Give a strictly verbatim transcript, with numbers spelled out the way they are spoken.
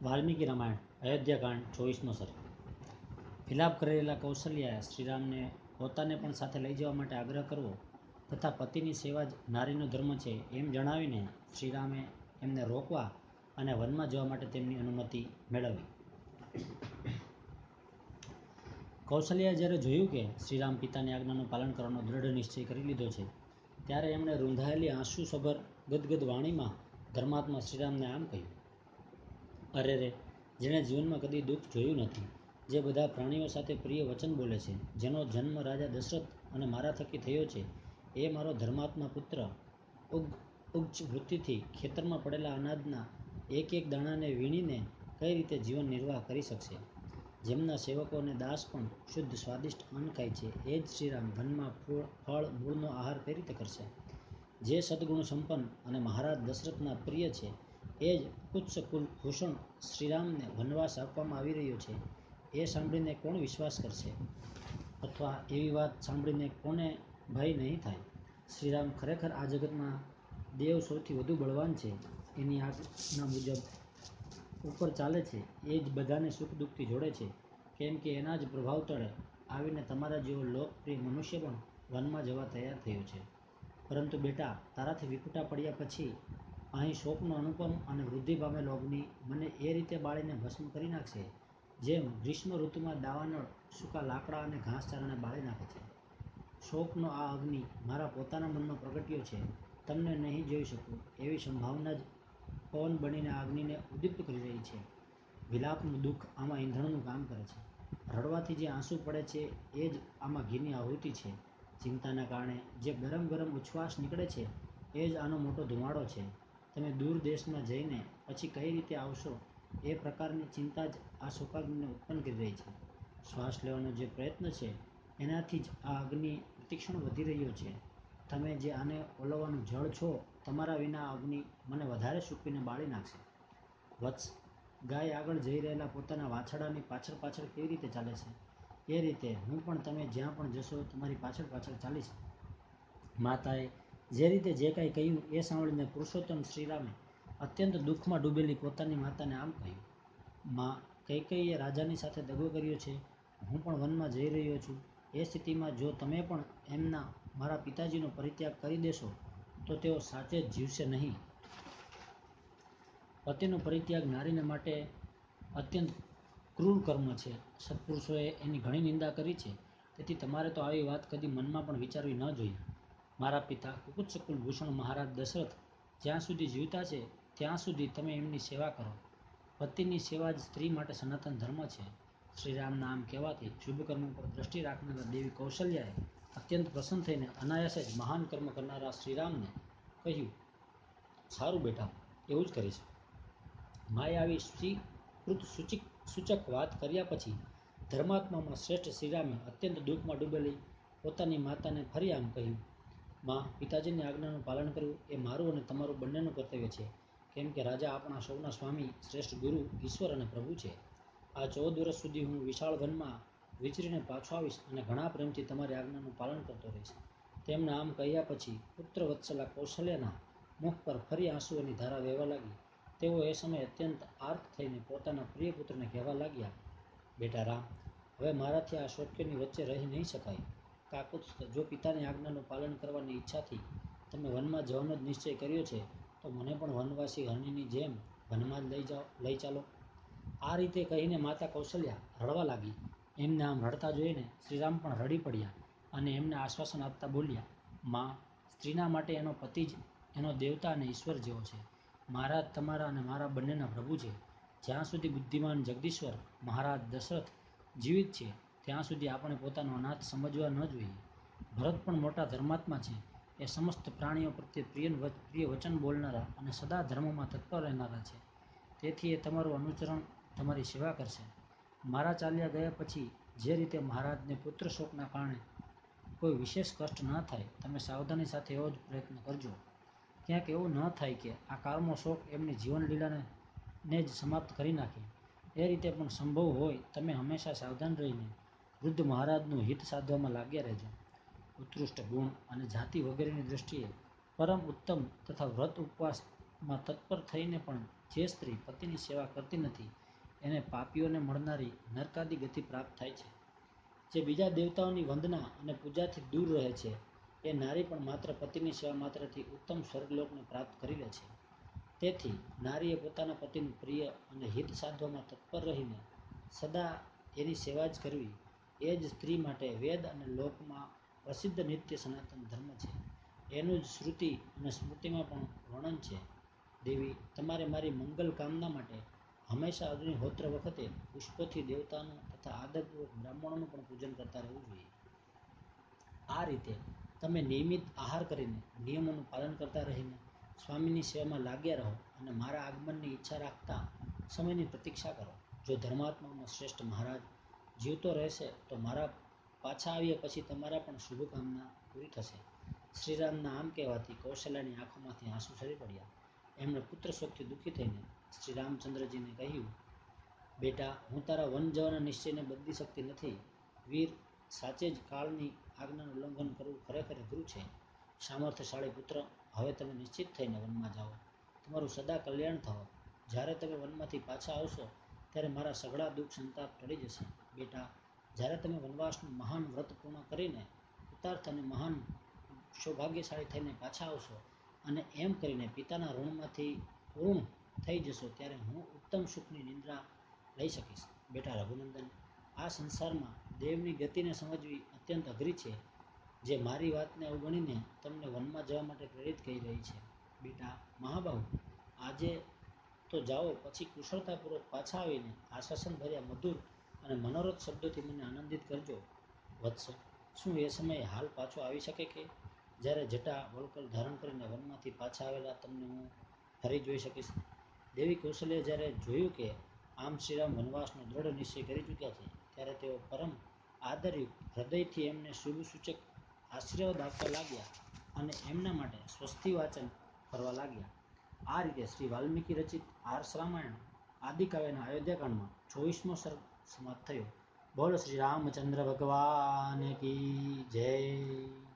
વાલ્મીકી રામાયણ અયોધ્યાકાંડ ચોવીસમો સર્ગ. વિલાપ કરેલા કૌશલ્યાએ શ્રીરામને પોતાને પણ સાથે લઈ જવા માટે આગ્રહ કરવો તથા પતિની સેવા જ નારીનો ધર્મ છે એમ જણાવીને શ્રીરામે એમને રોકવા અને વનમાં જવા માટે તેમની અનુમતિ મેળવી. કૌશલ્યાએ જ્યારે જોયું કે શ્રીરામ પિતાની આજ્ઞાનું પાલન કરવાનો દૃઢ નિશ્ચય કરી લીધો છે, ત્યારે એમણે રૂંધાયેલી આંસુસભર ગદગદ વાણીમાં ધર્માત્મા શ્રીરામને આમ કહ્યું: અરે રે, જેણે જીવનમાં કદી દુઃખ જોયું નથી, જે બધા પ્રાણીઓ સાથે પ્રિય વચન બોલે છે, જેનો જન્મ રાજા દશરથ અને મારા થકી થયો છે, એ મારો ધર્માત્મા પુત્ર ઉગ ઉચ્ચ વૃત્તિથી ખેતરમાં પડેલા અનાજના એક એક દાણાને વીણીને કઈ રીતે જીવન નિર્વાહ કરી શકશે? જેમના સેવકો અને દાસ પણ શુદ્ધ સ્વાદિષ્ટ અન્ન ખાય છે, એ જ શ્રીરામ વનમાં ફળ મૂળનો આહાર કઈ રીતે કરશે? જે સદગુણ સંપન્ન અને મહારાજ દશરથના પ્રિય છે, એ જ કુત્સ કુલભૂષણ શ્રીરામને વનવાસ આપવામાં આવી રહ્યો છે, એ સાંભળીને કોણ વિશ્વાસ કરશે? અથવા એવી વાત સાંભળીને કોને ભય નહીં થાય? શ્રીરામ ખરેખર આ જગતમાં દેવ સૌથી વધુ બળવાન છે, એની આજ્ઞા મુજબ ઉપર ચાલે છે, એ જ બધાને સુખ દુઃખથી જોડે છે, કેમ કે એના જ પ્રભાવ તળે આવીને તમારા જેવો લોકપ્રિય મનુષ્ય પણ વનમાં જવા તૈયાર થયો છે. પરંતુ બેટા, તારાથી વિખૂટા પડ્યા પછી અહીં શોકનો અનુપમ અને વૃદ્ધિ પામેલો અગ્નિ મને એ રીતે બાળીને ભસ્મ કરી નાખશે, જેમ ગ્રીષ્મ ઋતુમાં દાવાનળ સૂકા લાકડા અને ઘાસચારાને બાળી નાખે છે. શોકનો આ અગ્નિ મારા પોતાના મનમાં પ્રગટ્યો છે. તમને નહીં જોઈ શકું એવી સંભાવના જ પવન બનીને આ અગ્નિને ઉદ્દીપ્ત કરી રહી છે. વિલાપનું દુઃખ આમાં ઈંધણનું કામ કરે છે. રડવાથી જે આંસુ પડે છે, એ જ આમાં ઘીની આહુતિ છે. ચિંતાના કારણે જે ગરમ ગરમ ઉચ્છ્વાસ નીકળે છે, એ જ આનો મોટો ધુમાડો છે. તમે દૂર દેશમાં જઈને પછી કઈ રીતે આવશો, એ પ્રકારની ચિંતા જ આ શોકાગ્નિને ઉત્પન્ન કરી રહી છે. શ્વાસ લેવાનો જે પ્રયત્ન છે, એનાથી જ આ અગ્નિ પ્રતિક્ષણ વધી રહ્યો છે. તમે જે આને ઓલવવાનું જળ છો, તમારા વિના આ અગ્નિ મને વધારે સૂકવીને બાળી નાખશે. વત્સ, ગાય આગળ જઈ રહેલા પોતાના વાછરડાની પાછળ પાછળ કેવી રીતે ચાલે છે, એ રીતે હું પણ તમે જ્યાં પણ જશો તમારી પાછળ પાછળ ચાલીશ. માતાએ જે રીતે જે કાંઈ કહ્યું એ સાંભળીને પુરુષોત્તમ શ્રીરામે અત્યંત દુઃખમાં ડૂબેલી પોતાની માતાને આમ કહ્યું: મા, કૈકેયીએ રાજાની સાથે દગો કર્યો છે. હું પણ વનમાં જઈ રહ્યો છું. એ સ્થિતિમાં જો તમે પણ એમના મારા પિતાજીનો પરિત્યાગ કરી દેશો, તો તેઓ સાચે જ જીવશે નહીં. પતિનો પરિત્યાગ નારીને માટે અત્યંત ક્રૂર કર્મ છે. સત્પુરુષોએ એની ઘણી નિંદા કરી છે, તેથી તમારે તો આવી વાત કદી મનમાં પણ વિચારવી ન જોઈએ. મારા પિતા કુકુત્સ કુલભૂષણ મહારાજ દશરથ જ્યાં સુધી જીવતા છે, ત્યાં સુધી તમે એમની સેવા કરો. પતિની સેવા જ સ્ત્રી માટે સનાતન ધર્મ છે. શ્રીરામના આમ કહેવાથી શુભ કર્મ પર દ્રષ્ટિ રાખનારા દેવી કૌશલ્યાએ અત્યંત પ્રસન્ન થઈને અનાયાસે જ મહાન કર્મ કરનારા શ્રીરામને કહ્યું: સારું બેટા, એવું જ કરીશ. માએ આવી સ્વીકૃત સૂચિક સૂચક વાત કર્યા પછી ધર્માત્મામાં શ્રેષ્ઠ શ્રીરામે અત્યંત દુઃખમાં ડૂબેલી પોતાની માતાને ફરી આમ કહ્યું: મા, પિતાજીની આજ્ઞાનું પાલન કરવું એ મારું અને તમારું બંનેનું કર્તવ્ય છે, કેમ કે રાજા આપણા સૌના સ્વામી, શ્રેષ્ઠ ગુરુ, ઈશ્વર અને પ્રભુ છે. આ ચૌદ વર્ષ સુધી હું વિશાળ વનમાં વિચરીને પાછો આવીશ અને ઘણા પ્રેમથી તમારી આજ્ઞાનું પાલન કરતો રહીશ. તેમના આમ કહ્યા પછી પુત્ર વત્સલા કૌશલ્યાના મુખ પર ફરી આંસુઓની ધારા વહેવા લાગી. તેઓ એ સમયે અત્યંત આર્ત થઈને પોતાના પ્રિય પુત્રને કહેવા લાગ્યા: બેટા રામ, હવે મારાથી આ શોક્યની વચ્ચે રહી નહીં શકાય. કાકુત્સ્થ, જો પિતાની આજ્ઞાનું પાલન કરવાની ઈચ્છાથી તમે વનમાં જવાનો જ નિશ્ચય કર્યો છે, તો મને પણ વનવાસી હરણીની જેમ વનમાં જ લઈ જાઓ લઈ ચાલો. આ રીતે કહીને માતા કૌશલ્યા રડવા લાગી. એમને આમ રડતા જોઈને શ્રીરામ પણ રડી પડ્યા અને એમને આશ્વાસન આપતા બોલ્યા: મા, સ્ત્રીના માટે એનો પતિ જ એનો દેવતા અને ઈશ્વર જેવો છે. મહારાજ તમારા અને મારા બંનેના પ્રભુ છે. જ્યાં સુધી બુદ્ધિમાન જગદીશ્વર મહારાજ દશરથ જીવિત છે, ત્યાં સુધી આપણે પોતાનો અનાથ સમજવા ન જોઈએ. ભરત પણ મોટા ધર્માત્મા છે. એ સમસ્ત પ્રાણીઓ પ્રત્યે પ્રિય પ્રિય વચન બોલનારા અને સદા ધર્મમાં તત્પર રહેનારા છે. તેથી એ તમારું અનુચરણ, તમારી સેવા કરશે. મારા ચાલ્યા ગયા પછી જે રીતે મહારાજને પુત્ર શોકના કારણે કોઈ વિશેષ કષ્ટ ન થાય, તમે સાવધાની સાથે એવો જ પ્રયત્ન કરજો. ક્યાંક એવું ન થાય કે આ કાળનો શોક એમની જીવનલીલાને ને જ સમાપ્ત કરી નાખે. એ રીતે પણ સંભવ હોય, તમે હંમેશા સાવધાન રહીને વૃદ્ધ મહારાજનું હિત સાધવામાં લાગ્યા રહેજો. ઉત્કૃષ્ટ ગુણ અને જાતિ વગેરેની દૃષ્ટિએ પરમ ઉત્તમ તથા વ્રત ઉપવાસ માં તત્પર થઈને પણ જે સ્ત્રી પતિની સેવા કરતી નથી એને પાપીઓને મળનારી નરકાદી ગતિ પ્રાપ્ત થાય છે. જે બીજા દેવતાઓની વંદના અને પૂજાથી દૂર રહે છે એ નારી પણ માત્ર પતિની સેવા માત્રથી ઉત્તમ સ્વર્ગલોકને પ્રાપ્ત કરી લે છે. તેથી નારીએ પોતાના પતિનું પ્રિય અને હિત સાધવામાં તત્પર રહીને સદા એની સેવા જ કરવી એ જ સ્ત્રી માટે વેદ અને લોકમાં પ્રસિદ્ધ નિત્ય સનાતન ધર્મ છે. એનું જ શ્રુતિ અને સ્મૃતિમાં પણ વર્ણન છે. દેવી, તમારે મારી મંગલ કામના માટે હંમેશા અગ્નિહોત્ર વખતે પુષ્પોથી દેવતાનું તથા આદરપૂર્વક બ્રાહ્મણોનું પણ પૂજન કરતા રહેવું જોઈએ. આ રીતે તમે નિયમિત આહાર કરીને નિયમોનું પાલન કરતા રહીને સ્વામીની સેવામાં લાગ્યા રહો અને મારા આગમનની ઈચ્છા રાખતા સમયની પ્રતીક્ષા કરો. જો ધર્માત્માઓનો શ્રેષ્ઠ મહારાજ જીવતો રહેશે તો મારા પાછા આવ્યા પછી તમારા પણ શુભકામના પૂરી થશે. શ્રીરામના આમ કહેવાથી કૌશલ્યાની આંખોમાંથી આંસુ સરી પડ્યા. એમણે પુત્ર શોકથી દુઃખી થઈને શ્રી રામચંદ્રજીને કહ્યું, બેટા, હું તારા વન જવાના નિશ્ચયને બદલી શકતી નથી. વીર, સાચે જ કાળની આજ્ઞાનું ઉલ્લંઘન કરવું ખરેખર અઘરું છે. સામર્થ્યશાળી પુત્ર, હવે તમે નિશ્ચિત થઈને વનમાં જાઓ. તમારું સદા કલ્યાણ થવા. જ્યારે તમે વનમાંથી પાછા આવશો ત્યારે મારા સઘળા દુઃખ સંતાપ ટળી જશે. બેટા, જ્યારે તમે વનવાસનું મહાન વ્રત પૂર્ણ કરીને કૃતાર્થ અને મહાન સૌભાગ્યશાળી થઈને પાછા આવશો અને એમ કરીને પિતાના ઋણમાંથી પૂર્ણ થઈ જશો ત્યારે હું ઉત્તમ સુખની નિંદ્રા લઈ શકીશ. બેટા રઘુનંદન, આ સંસારમાં દેવની ગતિને સમજવી અત્યંત અઘરી છે, જે મારી વાતને અવગણીને તમને વનમાં જવા માટે પ્રેરિત કરી રહી છે. બેટા મહાબાહુ, આજે તો જાઓ, પછી કુશળતાપૂર્વક પાછા આવીને આશ્વાસન ભર્યા મધુર અને મનોરથ શબ્દોથી મને આનંદિત કરજો. વત્સ, શું એ સમયે હાલ પાછો આવી શકે કે જ્યારે જટા વળકર ધારણ કરીને વનમાંથી પાછા આવેલા તમને હું ફરી જોઈ શકીશ? દેવી કૌશલ્ય જ્યારે જોયું કે આમ શ્રીરામ વનવાસનો દ્રઢ નિશ્ચય કરી ચૂક્યા છે ત્યારે તેઓ પરમ આદરયુક્ત હૃદયથી એમને શુભસૂચક આશીર્વાદ આપવા લાગ્યા અને એમના માટે સ્વસ્તિ વાચન કરવા લાગ્યા. આ રીતે શ્રી વાલ્મીકી રચિત આર્ષ રામાયણ આદિકાવ્યના અયોધ્યાકાંડમાં ચોવીસમો સર્ગ સમાપ્ત થયો. બોલો શ્રી રામચંદ્ર ભગવાન કી જય.